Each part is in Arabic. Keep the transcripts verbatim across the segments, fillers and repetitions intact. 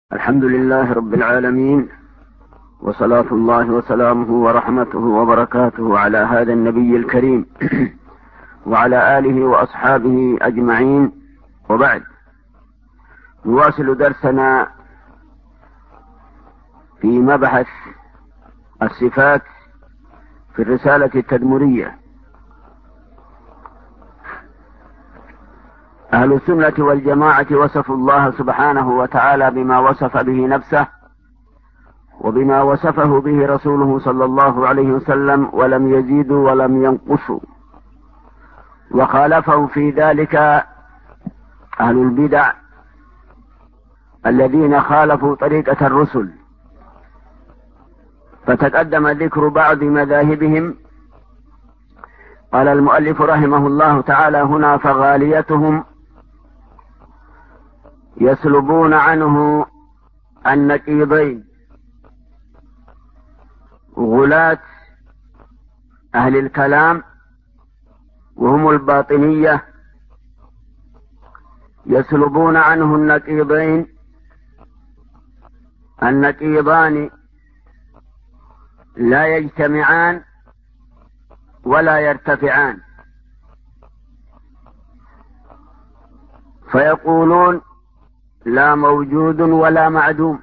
الحمد لله رب العالمين، وصلاة الله وسلامه ورحمته وبركاته على هذا النبي الكريم وعلى آله وأصحابه أجمعين، وبعد. نواصل درسنا في مبحث الصفات في الرسالة التدمرية. أهل السنة والجماعة وصفوا الله سبحانه وتعالى بما وصف به نفسه وبما وصفه به رسوله صلى الله عليه وسلم، ولم يزيدوا ولم ينقصوا. وخالفهم في ذلك أهل البدع الذين خالفوا طريقة الرسل، فتقدم ذكر بعض مذاهبهم. قال المؤلف رحمه الله تعالى هنا: فغاليتهم يسلبون عنه النقيضين. غلاة أهل الكلام وهم الباطنية يسلبون عنه النقيضين. النقيضان لا يجتمعان ولا يرتفعان، فيقولون لا موجود ولا معدوم،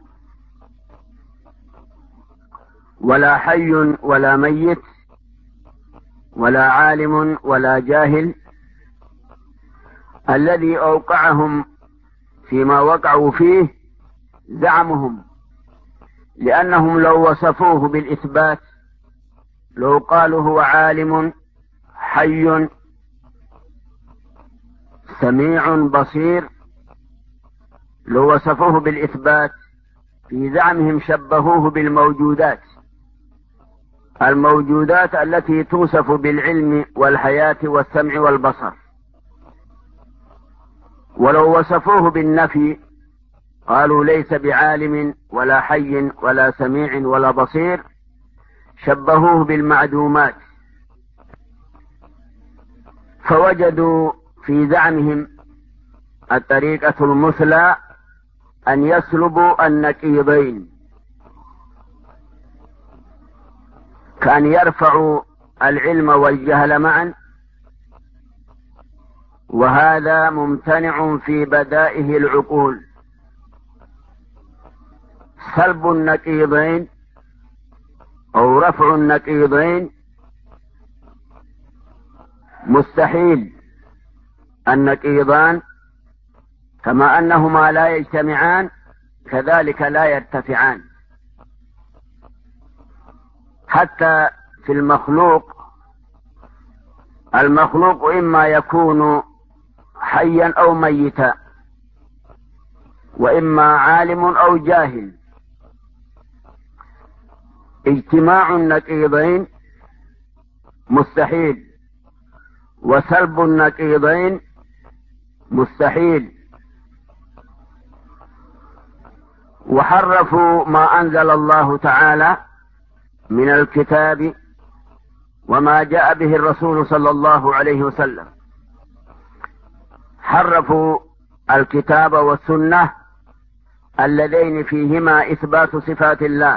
ولا حي ولا ميت، ولا عالم ولا جاهل. الذي أوقعهم فيما وقعوا فيه زعمهم، لأنهم لو وصفوه بالإثبات، لو قالوا هو عالم حي سميع بصير، لو وصفوه بالإثبات في زعمهم شبهوه بالموجودات، الموجودات التي توصف بالعلم والحياة والسمع والبصر. ولو وصفوه بالنفي قالوا ليس بعالم ولا حي ولا سميع ولا بصير، شبهوه بالمعدومات. فوجدوا في زعمهم الطريقة المثلى أن يسلبوا النقيضين، كأن يرفعوا العلم والجهل معا، وهذا ممتنع في بدائه العقول. سلب النقيضين أو رفع النقيضين مستحيل. النقيضان كما أنهما لا يجتمعان كذلك لا يرتفعان. حتى في المخلوق، المخلوق إما يكون حيا أو ميتا، وإما عالم أو جاهل. اجتماع النقيضين مستحيل، وسلب النقيضين مستحيل. وحرفوا ما أنزل الله تعالى من الكتاب وما جاء به الرسول صلى الله عليه وسلم. حرفوا الكتاب والسنة اللذين فيهما إثبات صفات الله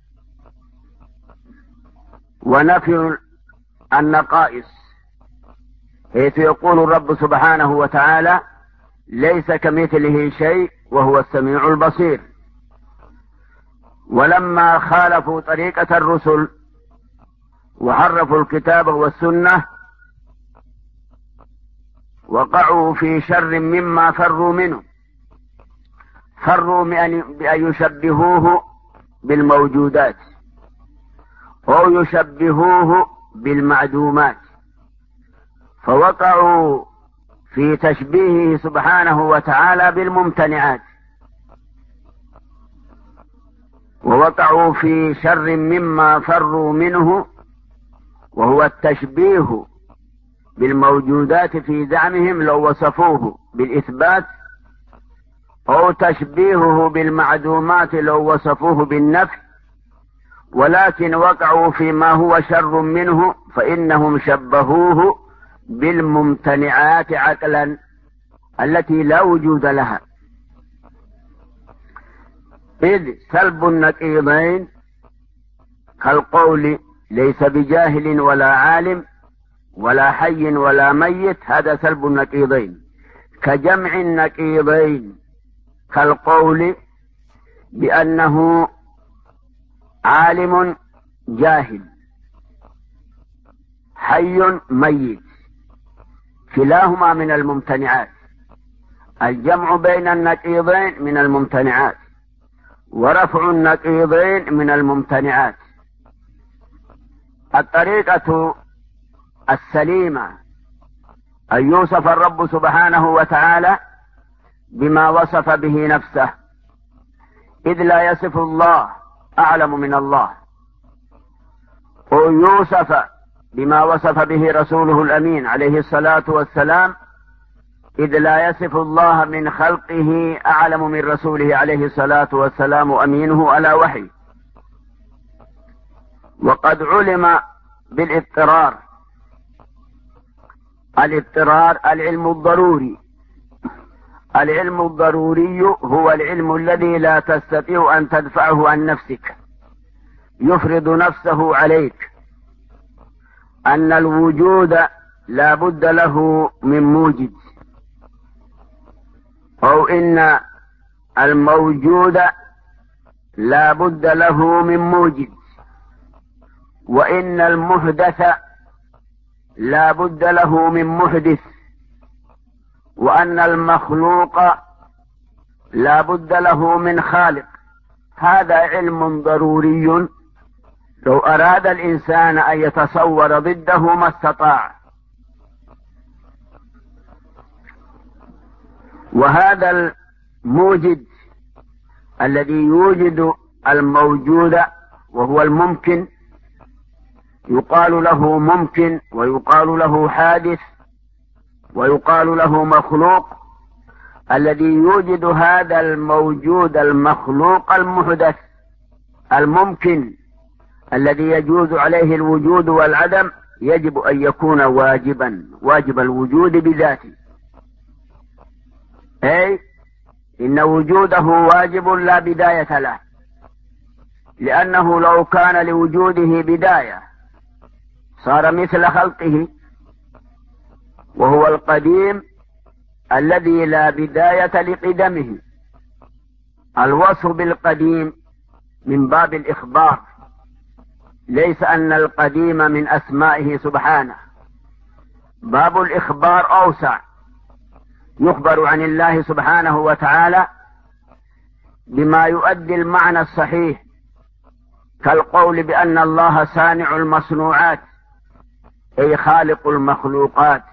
ونفي النقائص، حيث يقول الرب سبحانه وتعالى: ليس كمثله شيء وهو السميع البصير. ولما خالفوا طريقة الرسل وحرفوا الكتاب والسنة وقعوا في شر مما فروا منه. فروا بأن يشبهوه بالموجودات أو يشبهوه بالمعدومات، فوقعوا في تشبيهه سبحانه وتعالى بالممتنعات، ووقعوا في شر مما فروا منه، وهو التشبيه بالموجودات في زعمهم لو وصفوه بالإثبات، أو تشبيهه بالمعدومات لو وصفوه بالنفي. ولكن وقعوا فيما هو شر منه، فإنهم شبهوه بالممتنعات عقلا التي لا وجود لها. إذ سلب النقيضين كالقول ليس بجاهل ولا عالم ولا حي ولا ميت، هذا سلب النقيضين. كجمع النقيضين كالقول بأنه عالم جاهل حي ميت، كلاهما من الممتنعات. الجمع بين النقيضين من الممتنعات، ورفع النقيضين من الممتنعات. الطريقة السليمة أن يوصف الرب سبحانه وتعالى بما وصف به نفسه، إذ لا يصف الله أعلم من الله، ويوصف بما وصف به رسوله الأمين عليه الصلاة والسلام، إذ لا يصف الله من خلقه أعلم من رسوله عليه الصلاة والسلام أمينه على وحي. وقد علم بالاضطرار، الاضطرار العلم الضروري. العلم الضروري هو العلم الذي لا تستطيع أن تدفعه عن نفسك، يفرض نفسه عليك، أن الوجود لا بد له من موجد، أو إن الموجود لا بد له من موجد، وإن المحدث لا بد له من محدث، وأن المخلوق لا بد له من خالق. هذا علم ضروري لو أراد الإنسان أن يتصور ضده ما استطاع. وهذا الموجد الذي يوجد الموجود وهو الممكن يقال له ممكن، ويقال له حادث، ويقال له مخلوق. الذي يوجد هذا الموجود المخلوق المحدث الممكن الذي يجوز عليه الوجود والعدم يجب أن يكون واجبا، واجب الوجود بذاته، أي إن وجوده واجب لا بداية له، لأنه لو كان لوجوده بداية صار مثل خلقه، وهو القديم الذي لا بداية لقدمه. الوصف بالقديم من باب الإخبار، ليس أن القديم من أسمائه سبحانه. باب الإخبار أوسع، يخبر عن الله سبحانه وتعالى بما يؤدي المعنى الصحيح، كالقول بأن الله صانع المصنوعات أي خالق المخلوقات،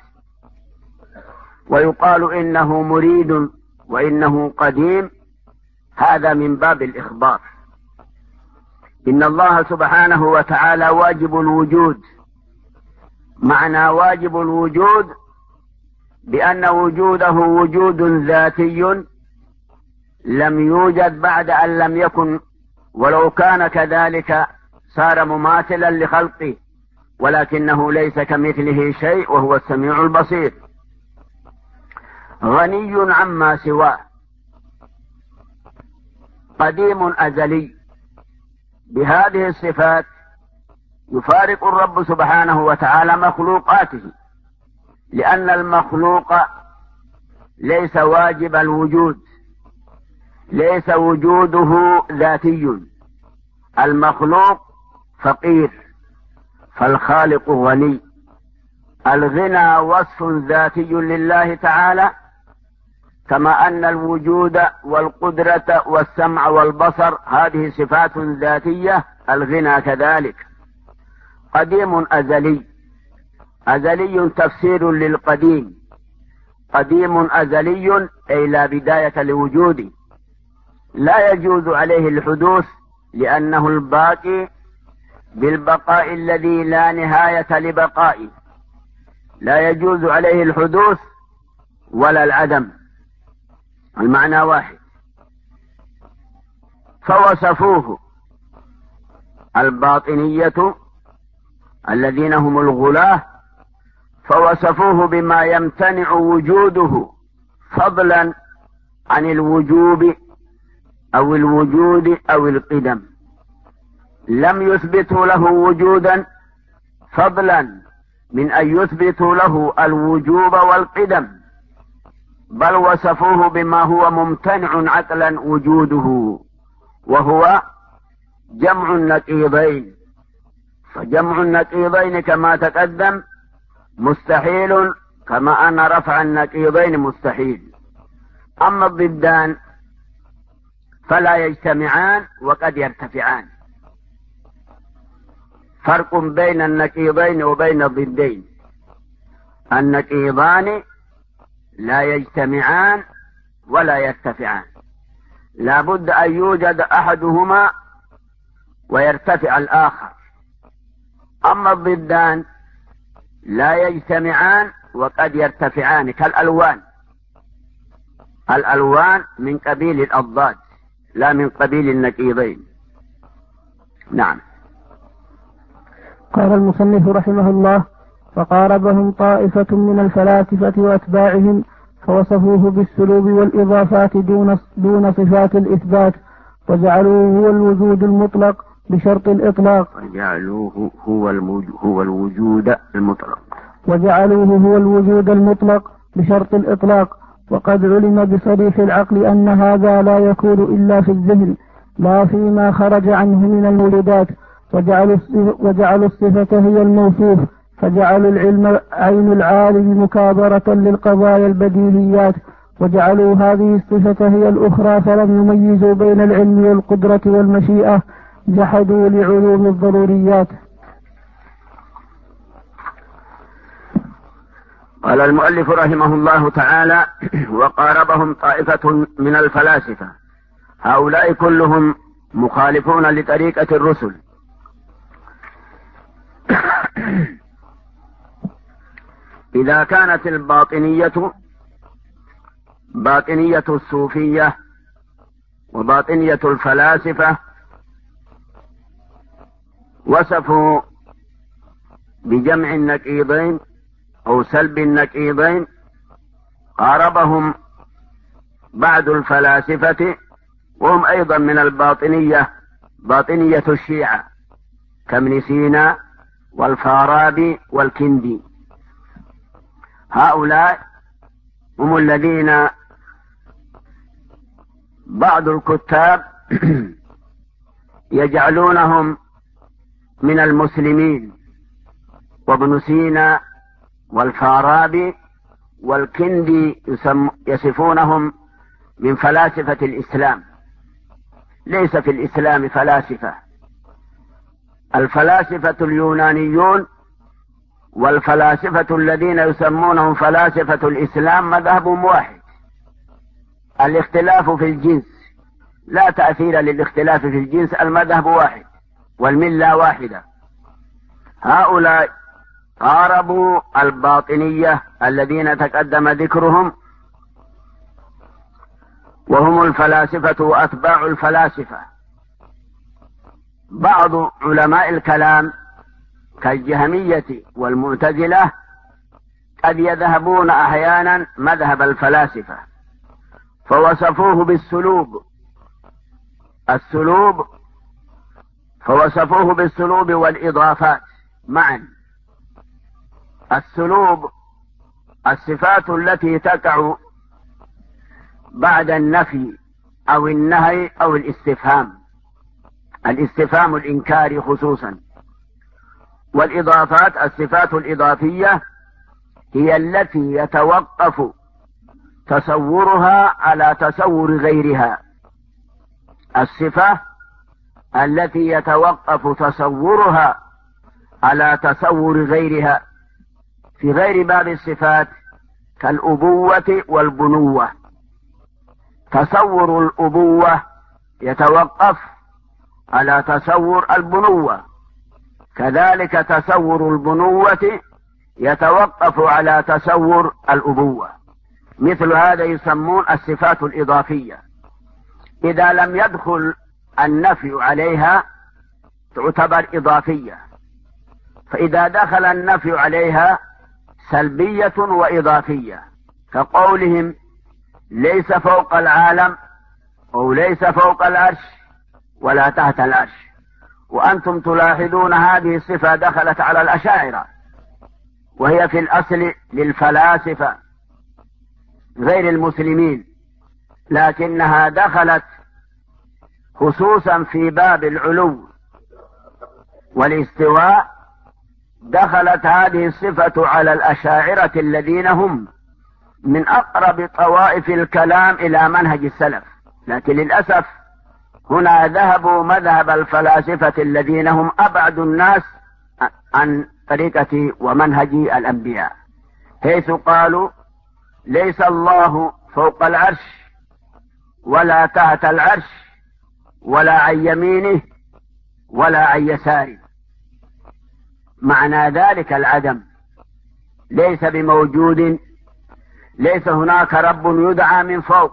ويقال إنه مريد وإنه قديم، هذا من باب الإخبار. إن الله سبحانه وتعالى واجب الوجود. معنى واجب الوجود بأن وجوده وجود ذاتي لم يوجد بعد أن لم يكن، ولو كان كذلك صار مماثلا لخلقه، ولكنه ليس كمثله شيء وهو السميع البصير. غني عما سواه، قديم أزلي. بهذه الصفات يفارق الرب سبحانه وتعالى مخلوقاته، لأن المخلوق ليس واجب الوجود، ليس وجوده ذاتي. المخلوق فقير، فالخالق غني. الغنى وصف ذاتي لله تعالى، كما أن الوجود والقدرة والسمع والبصر هذه صفات ذاتية، الغنى كذلك. قديم أزلي، أزلي تفسير للقديم. قديم أزلي أي لا بداية لوجوده، لا يجوز عليه الحدوث، لأنه الباقي بالبقاء الذي لا نهاية لبقائه، لا يجوز عليه الحدوث ولا العدم، المعنى واحد. فوصفوه الباطنية الذين هم الغلاة، فوصفوه بما يمتنع وجوده فضلا عن الوجوب أو الوجود أو القدم، لم يثبتوا له وجودا فضلا من أن يثبتوا له الوجوب والقدم، بل وصفوه بما هو ممتنع عقلا وجوده، وهو جمع النقيضين. فجمع النقيضين كما تقدم مستحيل، كما أن رفع النقيضين مستحيل. أما الضدان فلا يجتمعان وقد يرتفعان. فرق بين النقيضين وبين الضدين: النقيضان لا يجتمعان ولا يرتفعان، لا بد أن يوجد أحدهما ويرتفع الآخر. أما الضدان لا يجتمعان وقد يرتفعان، كالألوان. الألوان من قبيل الأضداد لا من قبيل النقيضين. نعم. قال المصنف رحمه الله: فقاربهم طائفة من الفلاسفة وأتباعهم فوصفوه بالسلوب والإضافات دون دون صفات الإثبات، وجعلوه هو الوجود المطلق بشرط الإطلاق وجعلوه هو هو الوجود المطلق وجعلوه هو الوجود المطلق بشرط الإطلاق. وقد علم بصريح العقل أن هذا لا يكون إلا في الذهن، لا فيما خرج عنه من المولدات. وجعلوا الصفة هي الموصوف، فجعلوا العلم عين العالم مكابرة للقضايا البديهيات، وجعلوا هذه الصفة هي الأخرى، فلم يميزوا بين العلم والقدرة والمشيئة، جحدوا لعلوم الضروريات. قال المؤلف رحمه الله تعالى: وقاربهم طائفة من الفلاسفة. هؤلاء كلهم مخالفون لطريقة الرسل. إذا كانت الباطنية باطنية الصوفية وباطنية الفلاسفة وصفوا بجمع النقيضين أو سلب النقيضين، قاربهم بعض الفلاسفة وهم أيضا من الباطنية، باطنية الشيعة كابن سينا والفارابي والكندي. هؤلاء هم الذين بعض الكتاب يجعلونهم من المسلمين، وابن سينا والفارابي والكندي يصفونهم من فلاسفة الإسلام. ليس في الإسلام فلاسفة. الفلاسفة اليونانيون والفلاسفة الذين يسمونهم فلاسفة الإسلام مذهب واحد. الاختلاف في الجنس لا تأثير للاختلاف في الجنس، المذهب واحد والملة واحدة. هؤلاء قاربوا الباطنية الذين تقدم ذكرهم، وهم الفلاسفة وأتباع الفلاسفة. بعض علماء الكلام كالجهمية والمعتزلة قد يذهبون أحيانا مذهب الفلاسفة، فوصفوه بالسلوب السلوب فوصفوه بالسلوب والإضافات معا. السلوب الصفات التي تقع بعد النفي أو النهي أو الاستفهام، الاستفهام الإنكاري خصوصا. والإضافات الصفات الإضافية هي التي يتوقف تصورها على تصور غيرها. الصفة التي يتوقف تصورها على تصور غيرها في غير باب الصفات كالأبوة والبنوة. تصور الأبوة يتوقف على تصور البنوة، كذلك تصور البنوة يتوقف على تصور الأبوة. مثل هذا يسمون الصفات الإضافية. إذا لم يدخل النفي عليها تعتبر إضافية، فإذا دخل النفي عليها سلبية وإضافية، كقولهم ليس فوق العالم أو ليس فوق العرش ولا تحت العرش. وأنتم تلاحظون هذه الصفة دخلت على الأشاعرة، وهي في الأصل للفلاسفة غير المسلمين، لكنها دخلت خصوصا في باب العلو والاستواء، دخلت هذه الصفة على الأشاعرة الذين هم من أقرب طوائف الكلام إلى منهج السلف، لكن للأسف هنا ذهبوا مذهب الفلاسفة الذين هم أبعد الناس عن طريقة ومنهج الأنبياء، حيث قالوا ليس الله فوق العرش ولا تحت العرش ولا عن يمينه ولا عن يساره. معنى ذلك العدم، ليس بموجود، ليس هناك رب يدعى من فوق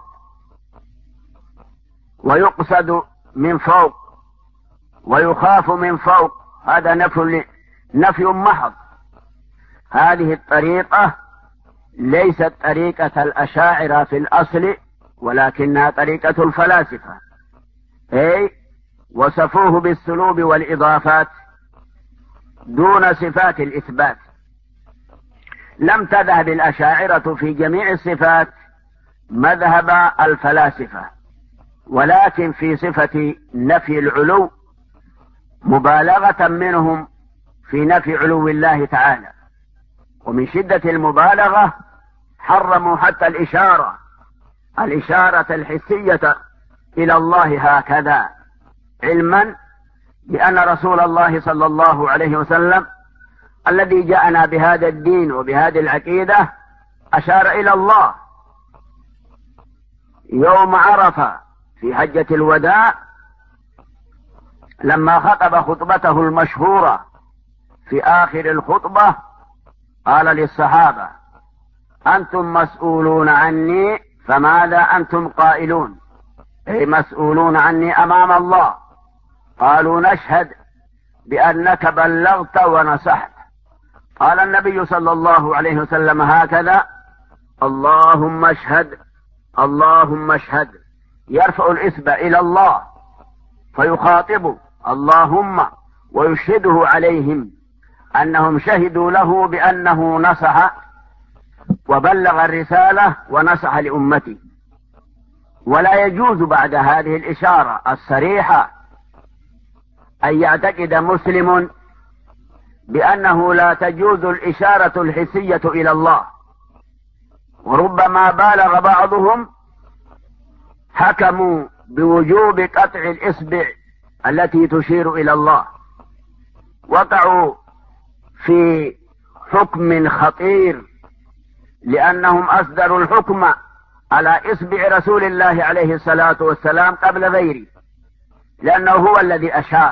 ويقصد من فوق ويخاف من فوق، هذا نفي نفي محض. هذه الطريقة ليست طريقة الأشاعرة في الأصل، ولكنها طريقة الفلاسفة، أي وصفوه بالسلوب والإضافات دون صفات الإثبات. لم تذهب الأشاعرة في جميع الصفات مذهب الفلاسفة، ولكن في صفة نفي العلو مبالغة منهم في نفي علو الله تعالى، ومن شدة المبالغة حرموا حتى الإشارة الإشارة الحسية إلى الله هكذا، علما بأن رسول الله صلى الله عليه وسلم الذي جاءنا بهذا الدين وبهذه العقيدة أشار إلى الله يوم عرفة في حجة الوداع، لما خطب خطبته المشهورة في آخر الخطبة قال للصحابة: أنتم مسؤولون عني فماذا أنتم قائلون؟ أي مسؤولون عني أمام الله. قالوا: نشهد بأنك بلغت ونصحت. قال النبي صلى الله عليه وسلم هكذا: اللهم اشهد اللهم اشهد، يرفع الإثم إلى الله فيخاطب اللهم ويشهده عليهم أنهم شهدوا له بأنه نصح وبلغ الرسالة ونصح لأمته. ولا يجوز بعد هذه الإشارة الصريحة أن يعتقد مسلم بأنه لا تجوز الإشارة الحسية إلى الله، وربما بالغ بعضهم حكموا بوجوب قطع الإصبع التي تشير إلى الله، وقعوا في حكم خطير لأنهم أصدروا الحكم على إصبع رسول الله عليه الصلاة والسلام قبل غيره، لأنه هو الذي أشار.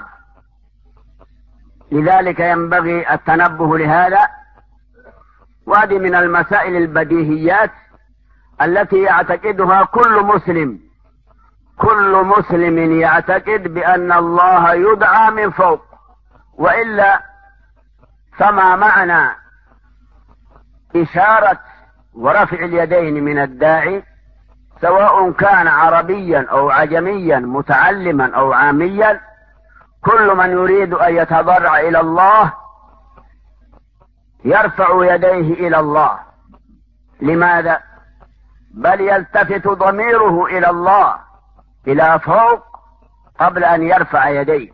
لذلك ينبغي التنبه لهذا، وهذه من المسائل البديهيات التي يعتقدها كل مسلم. كل مسلم يعتقد بأن الله يدعى من فوق، وإلا فما معنى إشارة ورفع اليدين من الداعي، سواء كان عربيا أو عجميا، متعلما أو عاميا؟ كل من يريد أن يتضرع إلى الله يرفع يديه إلى الله. لماذا؟ بل يلتفت ضميره إلى الله إلى فوق قبل أن يرفع يديه.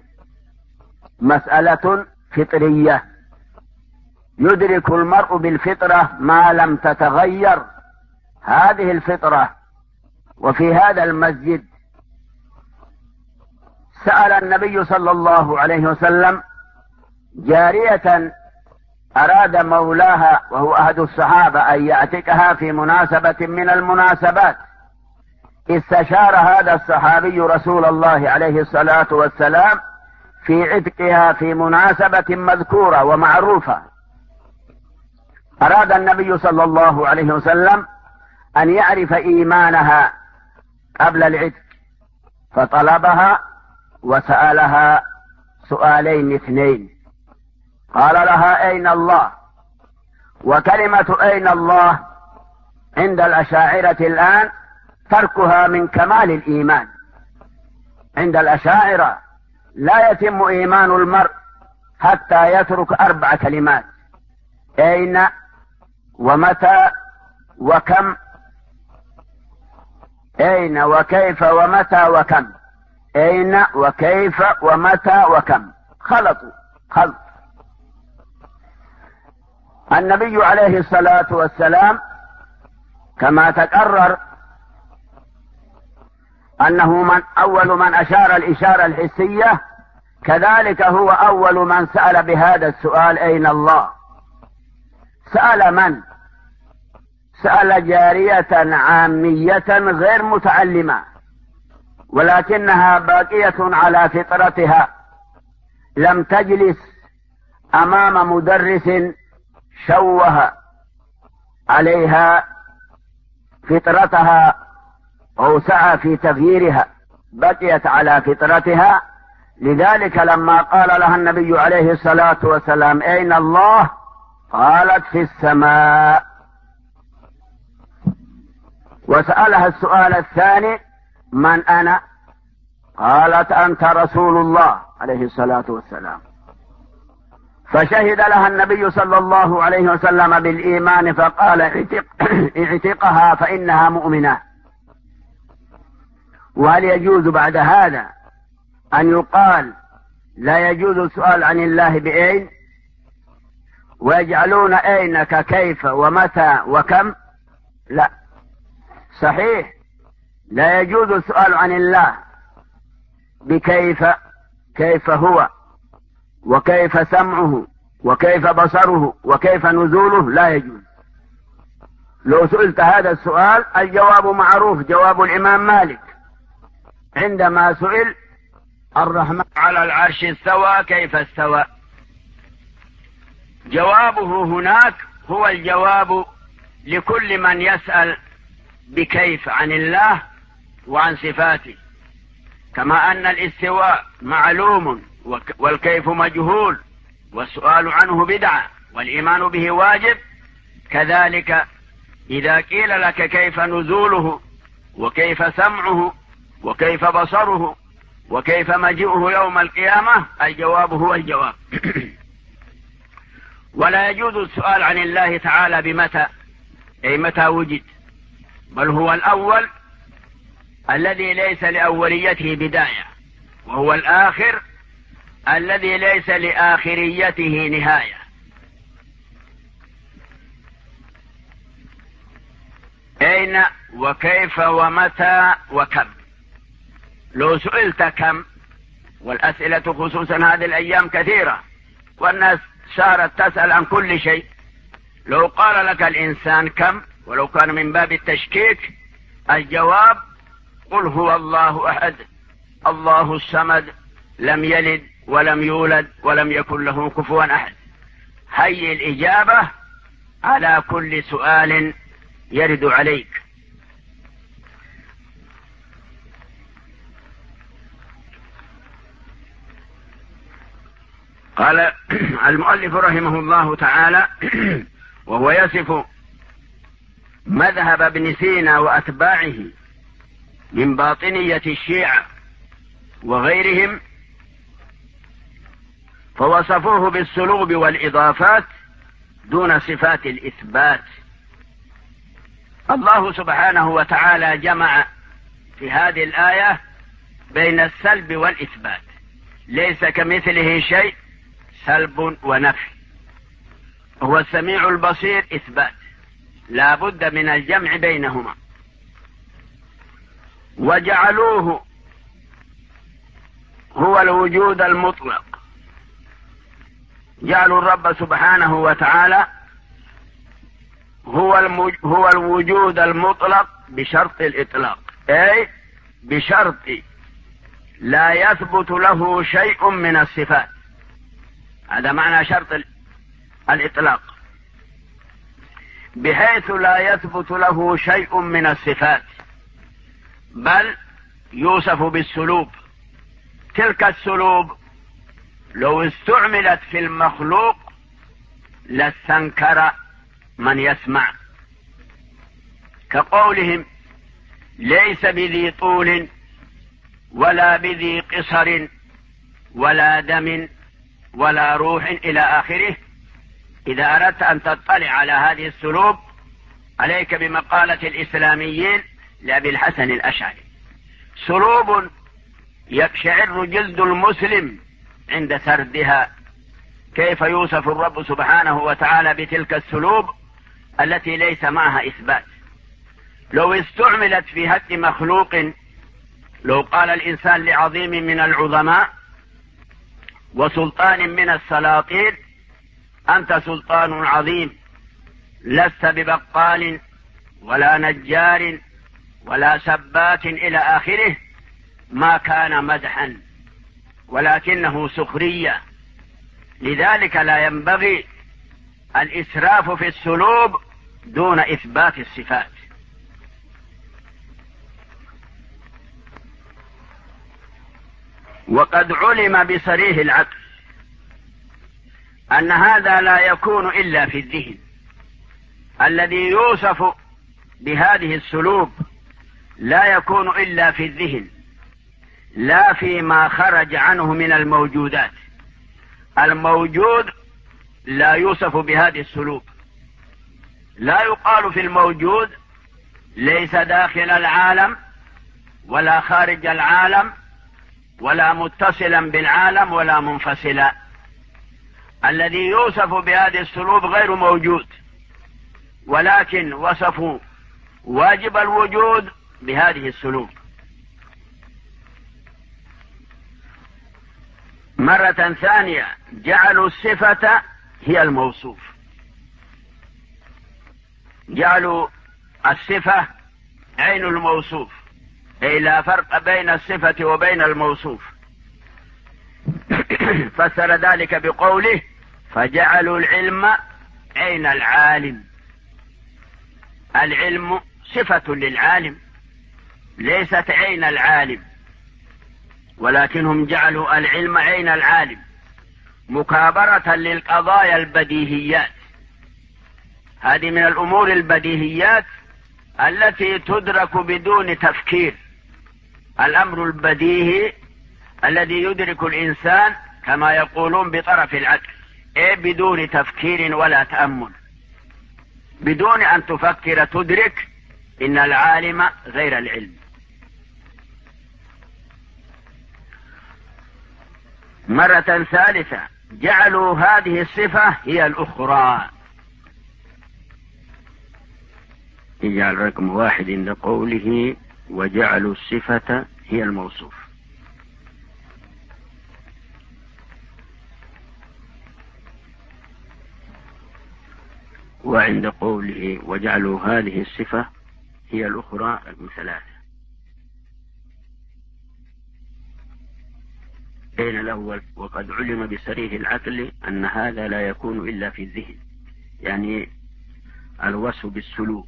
مسألة فطرية يدرك المرء بالفطرة ما لم تتغير هذه الفطرة. وفي هذا المسجد سأل النبي صلى الله عليه وسلم جارية أراد مولاها وهو أحد الصحابة أن يعتقها في مناسبة من المناسبات. استشار هذا الصحابي رسول الله عليه الصلاة والسلام في عتقها في مناسبة مذكورة ومعروفة. أراد النبي صلى الله عليه وسلم أن يعرف إيمانها قبل العتق، فطلبها وسألها سؤالين اثنين. قال لها: أين الله؟ وكلمة أين الله عند الأشاعرة الآن تركها من كمال الإيمان، عند الأشاعرة لا يتم إيمان المرء حتى يترك أربع كلمات: أين ومتى وكم، أين وكيف ومتى وكم، أين وكيف ومتى وكم. خلطوا خلط. النبي عليه الصلاة والسلام كما تكرر أنه من أول من أشار الإشارة الحسية، كذلك هو أول من سأل بهذا السؤال: أين الله؟ سأل من؟ سأل جارية عامية غير متعلمة، ولكنها باقية على فطرتها، لم تجلس أمام مدرس شوه عليها فطرتها أو سعى في تغييرها، بقيت على فطرتها. لذلك لما قال لها النبي عليه الصلاة والسلام: أين الله؟ قالت: في السماء. وسألها السؤال الثاني: من أنا؟ قالت: أنت رسول الله عليه الصلاة والسلام. فشهد لها النبي صلى الله عليه وسلم بالإيمان، فقال: اعتق اعتقها فإنها مؤمنة. وهل يجوز بعد هذا أن يقال لا يجوز السؤال عن الله بأين، ويجعلون أين ككيف ومتى وكم؟ لا، صحيح لا يجوز السؤال عن الله بكيف، كيف هو وكيف سمعه وكيف بصره وكيف نزوله، لا يجوز. لو سئلت هذا السؤال الجواب معروف، جواب الإمام مالك عندما سئل: الرحمن على العرش استوى، كيف استوى؟ جوابه هناك هو الجواب لكل من يسأل بكيف عن الله وعن صفاته، كما أن الاستواء معلوم والكيف مجهول والسؤال عنه بدعة والإيمان به واجب، كذلك إذا قيل لك كيف نزوله وكيف سمعه وكيف بصره وكيف مجيئه يوم القيامة، الجواب هو الجواب. ولا يجوز السؤال عن الله تعالى بمتى، أي متى وجد، بل هو الأول الذي ليس لأوليته بداية، وهو الآخر الذي ليس لآخريته نهاية. أين وكيف ومتى وكم. لو سئلت كم، والأسئلة خصوصا هذه الأيام كثيرة والناس صارت تسأل عن كل شيء، لو قال لك الإنسان كم ولو كان من باب التشكيك، الجواب: قل هو الله أحد الله الصمد لم يلد ولم يولد ولم يكن له كفوا أحد. هي الإجابة على كل سؤال يرد عليك. قال المؤلف رحمه الله تعالى وهو يصف مذهب ابن سينا وأتباعه من باطنية الشيعة وغيرهم، فوصفوه بالسلوب والإضافات دون صفات الإثبات. الله سبحانه وتعالى جمع في هذه الآية بين السلب والإثبات، ليس كمثله شيء، سلب ونفي. هو السميع البصير إثبات، لا بد من الجمع بينهما. وجعلوه هو الوجود المطلق، جعلوا الرب سبحانه وتعالى هو المج... هو الوجود المطلق بشرط الإطلاق، أي بشرط لا يثبت له شيء من الصفات. هذا معنى شرط الإطلاق، بحيث لا يثبت له شيء من الصفات، بل يوصف بالسلوب. تلك السلوب لو استعملت في المخلوق لاستنكر من يسمع، كقولهم: ليس بذي طول ولا بذي قصر ولا دم ولا روح إلى آخره. إذا أردت أن تطلع على هذه السلوب عليك بمقالة الإسلاميين لأبي الحسن الأشعري: سلوب يقشعر جلد المسلم عند سردها. كيف يوصف الرب سبحانه وتعالى بتلك السلوب التي ليس معها إثبات؟ لو استعملت في هد مخلوق، لو قال الإنسان لعظيم من العظماء وسلطان من السلاطين: أنت سلطان عظيم، لست ببقال ولا نجار ولا سباك إلى آخره، ما كان مدحا ولكنه سخرية. لذلك لا ينبغي الإسراف في السلوب دون إثبات الصفات. وقد علم بصريح العقل أن هذا لا يكون إلا في الذهن. الذي يوصف بهذه السلوب لا يكون إلا في الذهن، لا فيما خرج عنه من الموجودات. الموجود لا يوصف بهذه السلوب. لا يقال في الموجود ليس داخل العالم ولا خارج العالم ولا متصلا بالعالم ولا منفصلا. الذي يوصف بهذه السلوب غير موجود، ولكن وصفوا واجب الوجود بهذه السلوب. مرة ثانية جعلوا الصفة هي الموصوف، جعلوا الصفة عين الموصوف، أي لا فرق بين الصفة وبين الموصوف. فسر ذلك بقوله: فجعلوا العلم عين العالم. العلم صفة للعالم ليست عين العالم، ولكنهم جعلوا العلم عين العالم مكابرة للقضايا البديهيات. هذه من الأمور البديهيات التي تدرك بدون تفكير. الأمر البديهي الذي يدرك الإنسان كما يقولون بطرف العقل، إيه بدون تفكير ولا تأمل، بدون أن تفكر تدرك إن العالم غير العلم. مرة ثالثة جعلوا هذه الصفة هي الأخرى. يجعل رقم واحد عند قوله: وجعلوا الصفة هي الموصوف. وعند قوله: وجعلوا هذه الصفة هي الأخرى رقم ثلاثة. بين الأول: وقد علم بصريح العقل أن هذا لا يكون إلا في الذهن، يعني الوصف بالسلوك.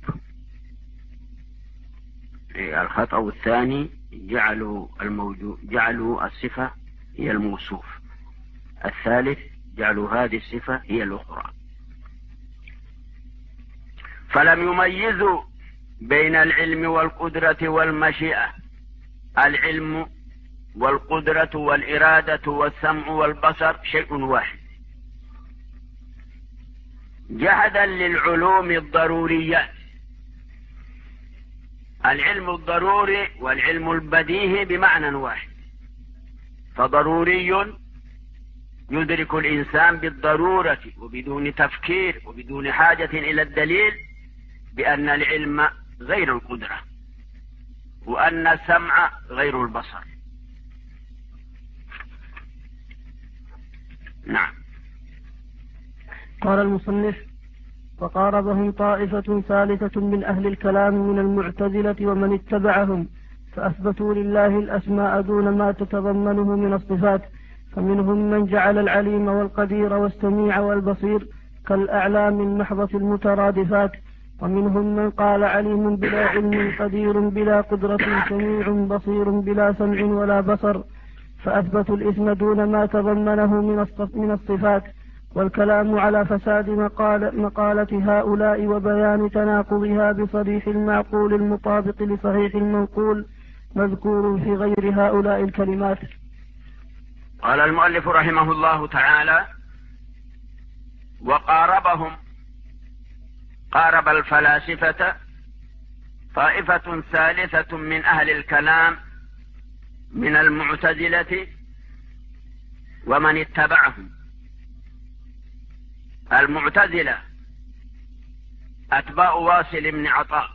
الخطأ الثاني: جعلوا الموجود جعلوا الصفة هي الموصوف. الثالث: جعلوا هذه الصفة هي الأخرى. فلم يميزوا بين العلم والقدرة والمشيئة. العلم والقدرة والإرادة والسمع والبصر شيء واحد. جحدا للعلوم الضروريات. العلم الضروري والعلم البديهي بمعنى واحد، فضروري يدرك الإنسان بالضرورة وبدون تفكير وبدون حاجة إلى الدليل بأن العلم غير القدرة، وأن السمع غير البصر. نعم. قال المصنف: وقاربهم طائفة ثالثة من أهل الكلام من المعتزلة ومن اتبعهم، فأثبتوا لله الأسماء دون ما تتضمنه من الصفات، فمنهم من جعل العليم والقدير والسميع والبصير كالأعلام المحضة المترادفات، ومنهم من قال عليم بلا علم، قدير بلا قدرة، سميع بصير بلا سمع ولا بصر، فأثبتوا الإثم دون ما تضمنه من الصفات. والكلام على فساد مقال مقالة هؤلاء وبيان تناقضها بصريح المعقول المطابق لصحيح المنقول مذكور في غير هؤلاء الكلمات. قال المؤلف رحمه الله تعالى: وقاربهم، قارب الفلاسفة طائفة ثالثة من أهل الكلام من المعتزلة ومن اتبعهم. المعتزلة أتباع واصل بن عطاء،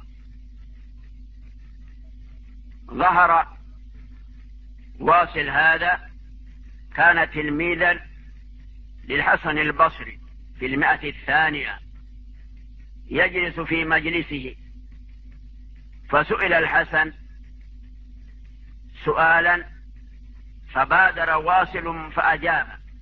ظهر واصل هذا كان تلميذا للحسن البصري في المئة الثانية، يجلس في مجلسه، فسئل الحسن سؤالا فبادر واصل فأجاب: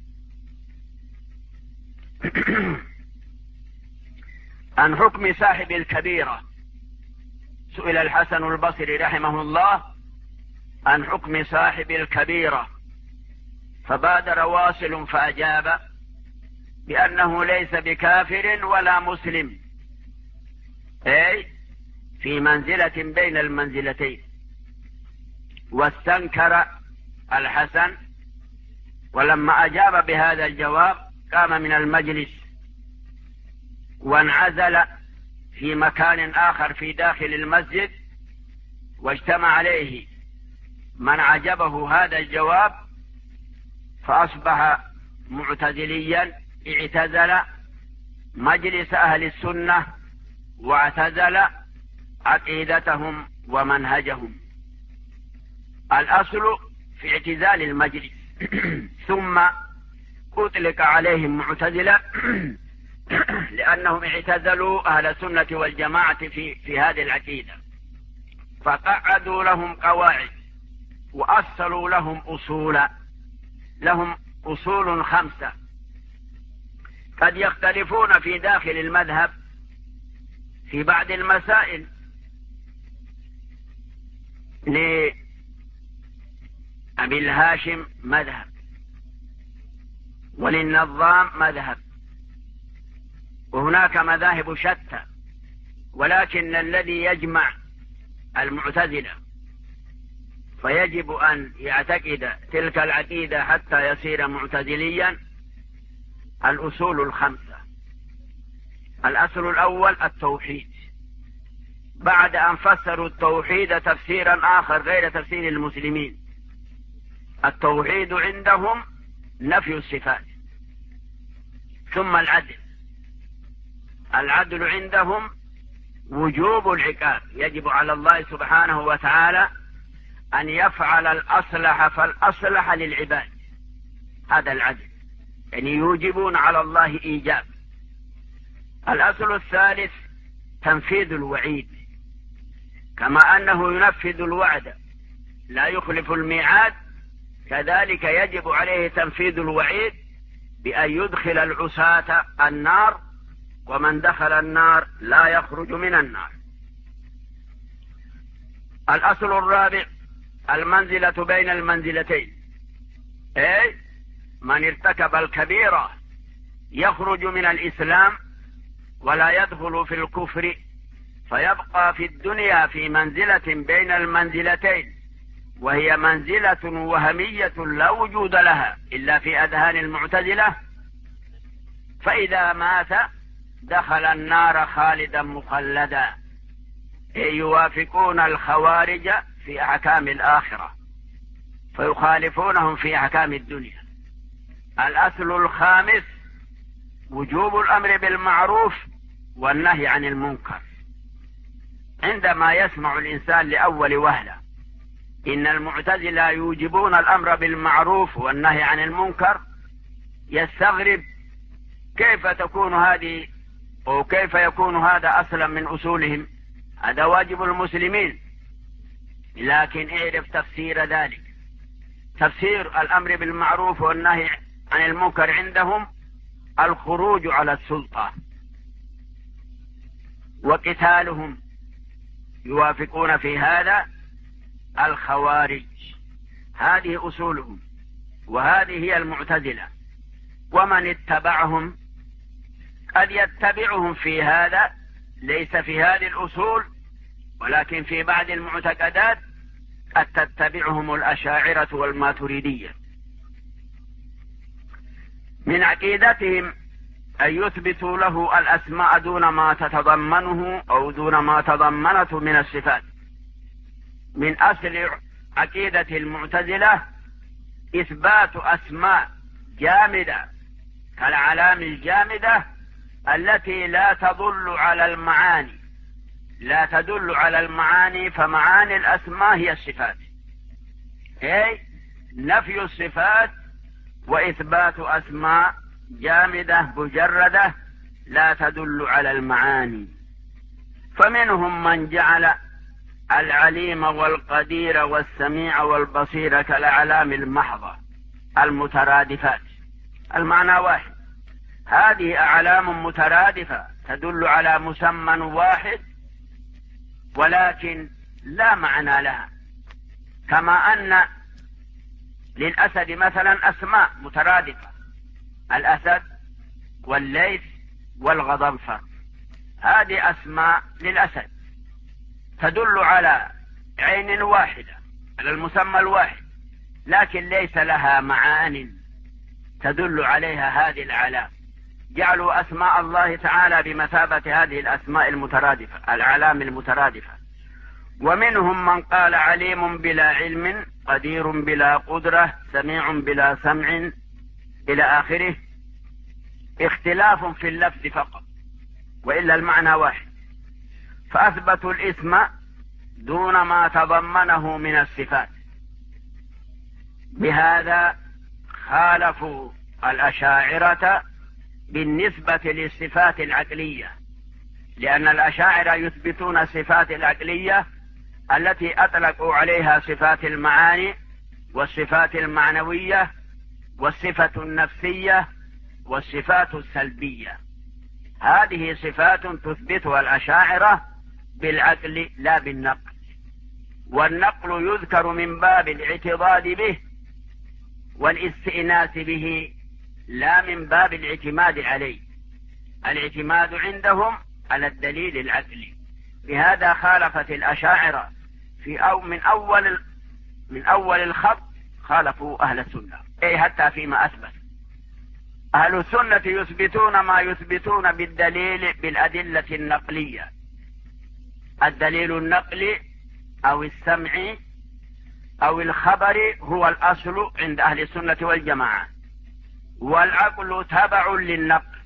عن حكم صاحب الكبيرة. سئل الحسن البصري رحمه الله عن حكم صاحب الكبيرة، فبادر واصل فأجاب بأنه ليس بكافر ولا مسلم، أي في منزلة بين المنزلتين. واستنكر الحسن، ولما أجاب بهذا الجواب قام من المجلس وانعزل في مكان آخر في داخل المسجد، واجتمع عليه من عجبه هذا الجواب، فأصبح معتزليا، اعتزل مجلس أهل السنة واعتزل عقيدتهم ومنهجهم. الأصل في اعتزال المجلس ثم أطلق عليهم معتزلة لأنهم اعتزلوا أهل السنة والجماعة في, في هذه العقيدة، فقعدوا لهم قواعد وأصلوا لهم أصولا، لهم أصول خمسة قد يختلفون في داخل المذهب في بعض المسائل. لأبي الهاشم مذهب، وللنظام مذهب، وهناك مذاهب شتى، ولكن الذي يجمع المعتزلة فيجب أن يعتقد تلك العقيدة حتى يصير معتزليا الأصول الخمسة. الأصل الأول التوحيد، بعد أن فسروا التوحيد تفسيرا آخر غير تفسير المسلمين. التوحيد عندهم نفي الصفات. ثم العدل، العدل عندهم وجوب العقاب، يجب على الله سبحانه وتعالى أن يفعل الأصلح فالأصلح للعباد، هذا العدل، يعني يوجبون على الله إيجاب. الأصل الثالث تنفيذ الوعيد، كما أنه ينفذ الوعد لا يخلف الميعاد، كذلك يجب عليه تنفيذ الوعيد بأن يدخل العصاة النار، ومن دخل النار لا يخرج من النار. الأصل الرابع المنزلة بين المنزلتين، أي من ارتكب الكبيرة يخرج من الإسلام ولا يدخل في الكفر، فيبقى في الدنيا في منزلة بين المنزلتين، وهي منزلة وهمية لا وجود لها إلا في أذهان المعتزلة. فإذا مات دخل النار خالدا مخلدا، يوافقون الخوارج في أحكام الآخرة فيخالفونهم في أحكام الدنيا. الأصل الخامس وجوب الأمر بالمعروف والنهي عن المنكر. عندما يسمع الإنسان لأول وهلة إن المعتزلة يوجبون الأمر بالمعروف والنهي عن المنكر، يستغرب كيف تكون هذه، أو كيف يكون هذا أصلا من أصولهم، هذا واجب المسلمين. لكن اعرف تفسير ذلك. تفسير الأمر بالمعروف والنهي عن المنكر عندهم الخروج على السلطة وقتالهم، يوافقون في هذا الخوارج. هذه أصولهم، وهذه هي المعتزلة. ومن اتبعهم قد يتبعهم في هذا، ليس في هذه الأصول ولكن في بعض المعتقدات تتبعهم الأشاعرة والماتريدية. من عقيدتهم أن يثبتوا له الأسماء دون ما تتضمنه أو دون ما تضمنته من الصفات. من أصل عقيدة المعتزلة إثبات أسماء جامدة كالعلام الجامدة التي لا تدل على المعاني، لا تدل على المعاني، فمعاني الأسماء هي الصفات، أي نفي الصفات وإثبات أسماء جامدة مجردة لا تدل على المعاني. فمنهم من جعل العليم والقدير والسميع والبصير كالأعلام المحضة المترادفات، المعنى واحد. هذه أعلام مترادفة تدل على مسمى واحد ولكن لا معنى لها، كما أن للأسد مثلا أسماء مترادفة، الأسد والليث والغضنفر، هذه أسماء للأسد تدل على عين واحدة، على المسمى الواحد، لكن ليس لها معان تدل عليها هذه العلام. جعلوا أسماء الله تعالى بمثابة هذه الأسماء المترادفة، العلام المترادفة. ومنهم من قال عليم بلا علم، قدير بلا قدرة، سميع بلا سمع، إلى آخره. اختلاف في اللفظ فقط، وإلا المعنى واحد. فأثبتوا الاسم دون ما تضمنه من الصفات. بهذا خالفوا الأشاعرة بالنسبة للصفات العقلية، لأن الأشاعرة يثبتون الصفات العقلية التي أطلقوا عليها صفات المعاني والصفات المعنوية والصفة النفسية والصفات السلبية. هذه صفات تثبتها الأشاعرة بالعقل لا بالنقل، والنقل يذكر من باب الاعتضاد به والاستئناس به لا من باب الاعتماد عليه. الاعتماد عندهم على الدليل العقلي. لهذا خالفت الأشاعرة في أو من أول من أول الخط خالفوا أهل السنة، أي حتى فيما أثبت. أهل السنة يثبتون ما يثبتون بالدليل بالأدلة النقلية. الدليل النقلي أو السمعي أو الخبري هو الأصل عند أهل السنة والجماعة، والعقل تبع للنقل.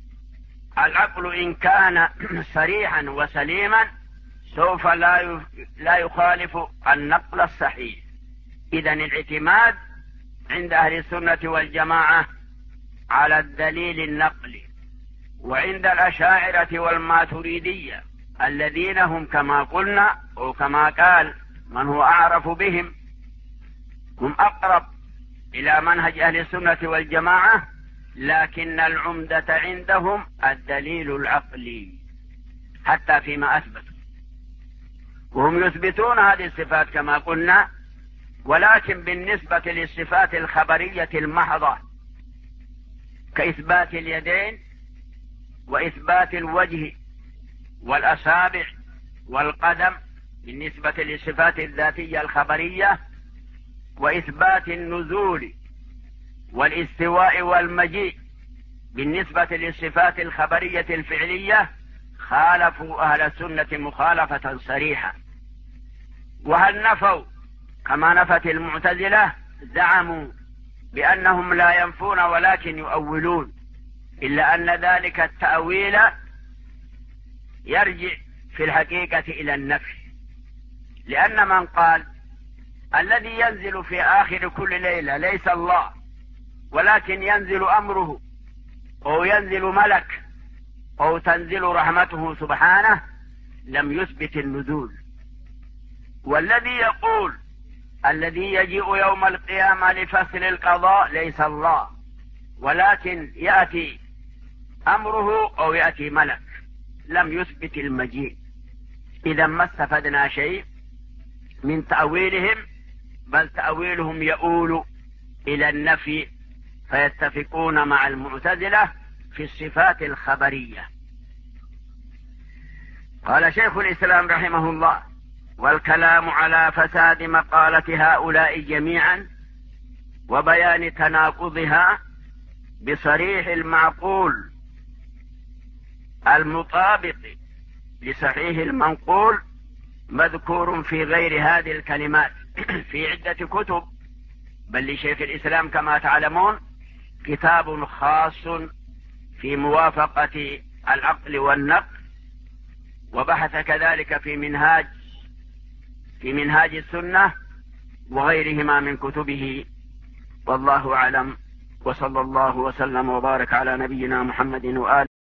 العقل إن كان صريحا وسليما سوف لا لا يخالف النقل الصحيح. إذن الاعتماد عند أهل السنة والجماعة على الدليل النقلي. وعند الأشاعرة والماتريدية الذين هم كما قلنا وكما قال من هو أعرف بهم، هم أقرب إلى منهج أهل السنة والجماعة، لكن العمدة عندهم الدليل العقلي حتى فيما أثبتوا. وهم يثبتون هذه الصفات كما قلنا، ولكن بالنسبة للصفات الخبرية المحضة كإثبات اليدين وإثبات الوجه والأصابع والقدم بالنسبة للصفات الذاتية الخبرية، وإثبات النزول والاستواء والمجيء بالنسبة للصفات الخبرية الفعلية، خالفوا أهل السنة مخالفة صريحة. وهل نفوا كما نفت المعتزلة؟ زعموا بأنهم لا ينفون ولكن يؤولون، إلا أن ذلك التأويل يرجع في الحقيقة إلى النفي. لأن من قال الذي ينزل في آخر كل ليلة ليس الله ولكن ينزل أمره أو ينزل ملك أو تنزل رحمته سبحانه، لم يثبت النزول. والذي يقول الذي يجيء يوم القيامة لفصل القضاء ليس الله ولكن يأتي أمره أو يأتي ملك، لم يثبت المجيء. إذا ما استفدنا شيء من تأويلهم، بل تأويلهم يؤول إلى النفي، فيتفقون مع المعتزلة في الصفات الخبرية. قال شيخ الإسلام رحمه الله: والكلام على فساد مقالة هؤلاء جميعا وبيان تناقضها بصريح المعقول المطابق لصحيح المنقول مذكور في غير هذه الكلمات في عدة كتب، بل لشيخ الإسلام كما تعلمون كتاب خاص في موافقة العقل والنقل، وبحث كذلك في منهاج في منهاج السنة وغيرهما من كتبه، والله أعلم. وصلى الله وسلم وبارك على نبينا محمد وآله